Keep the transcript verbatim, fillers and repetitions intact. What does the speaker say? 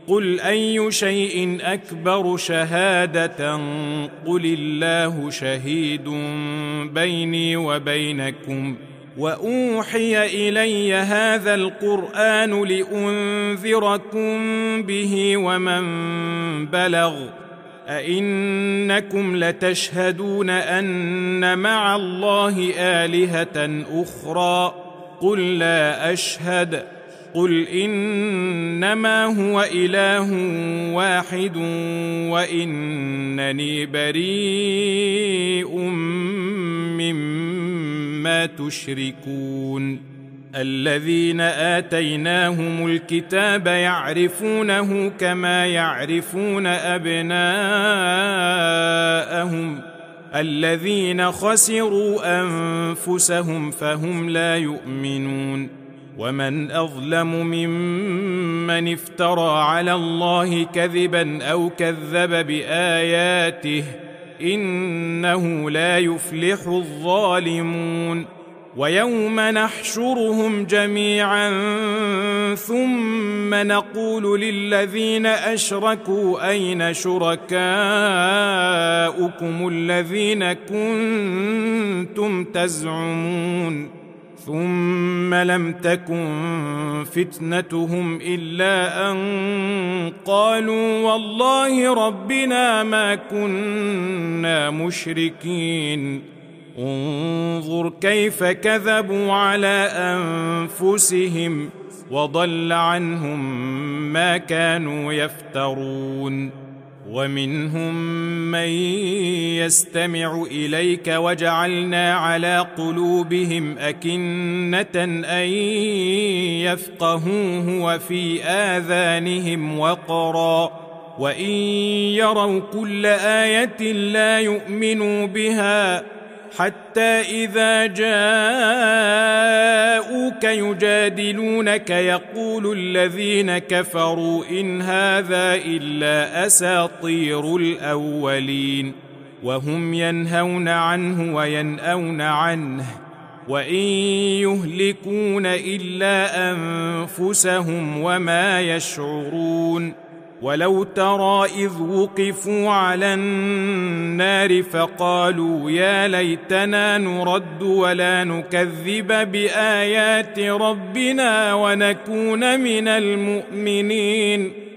قل أي شيء أكبر شهادة قل الله شهيد بيني وبينكم وأوحي إلي هذا القرآن لأنذركم به ومن بلغ أئنكم لتشهدون أن مع الله آلهة أخرى قل لا أشهد قل إنما هو إله واحد وإنني بريء مما تشركون الذين آتيناهم الكتاب يعرفونه كما يعرفون أبناءهم الذين خسروا أنفسهم فهم لا يؤمنون ومن أظلم ممن افترى على الله كذبا أو كذب بآياته إنه لا يفلح الظالمون ويوم نحشرهم جميعا ثم نقول للذين أشركوا أين شركاؤكم الذين كنتم تزعمون ثم لم تكن فتنتهم إلا أن قالوا والله ربنا ما كنا مشركين انظر كيف كذبوا على أنفسهم وضل عنهم ما كانوا يفترون ومنهم من يستمع إليك وجعلنا على قلوبهم أكنة أن يفقهوه وفي آذانهم وقرا وإن يروا كل آية لا يؤمنوا بها حتى إذا جاءوك يجادلونك يقول الذين كفروا إن هذا إلا أساطير الأولين وهم ينهون عنه وينأون عنه وإن يهلكون إلا أنفسهم وما يشعرون ولو ترى إذ وقفوا على النار فقالوا يا ليتنا نرد ولا نكذب بآيات ربنا ونكون من المؤمنين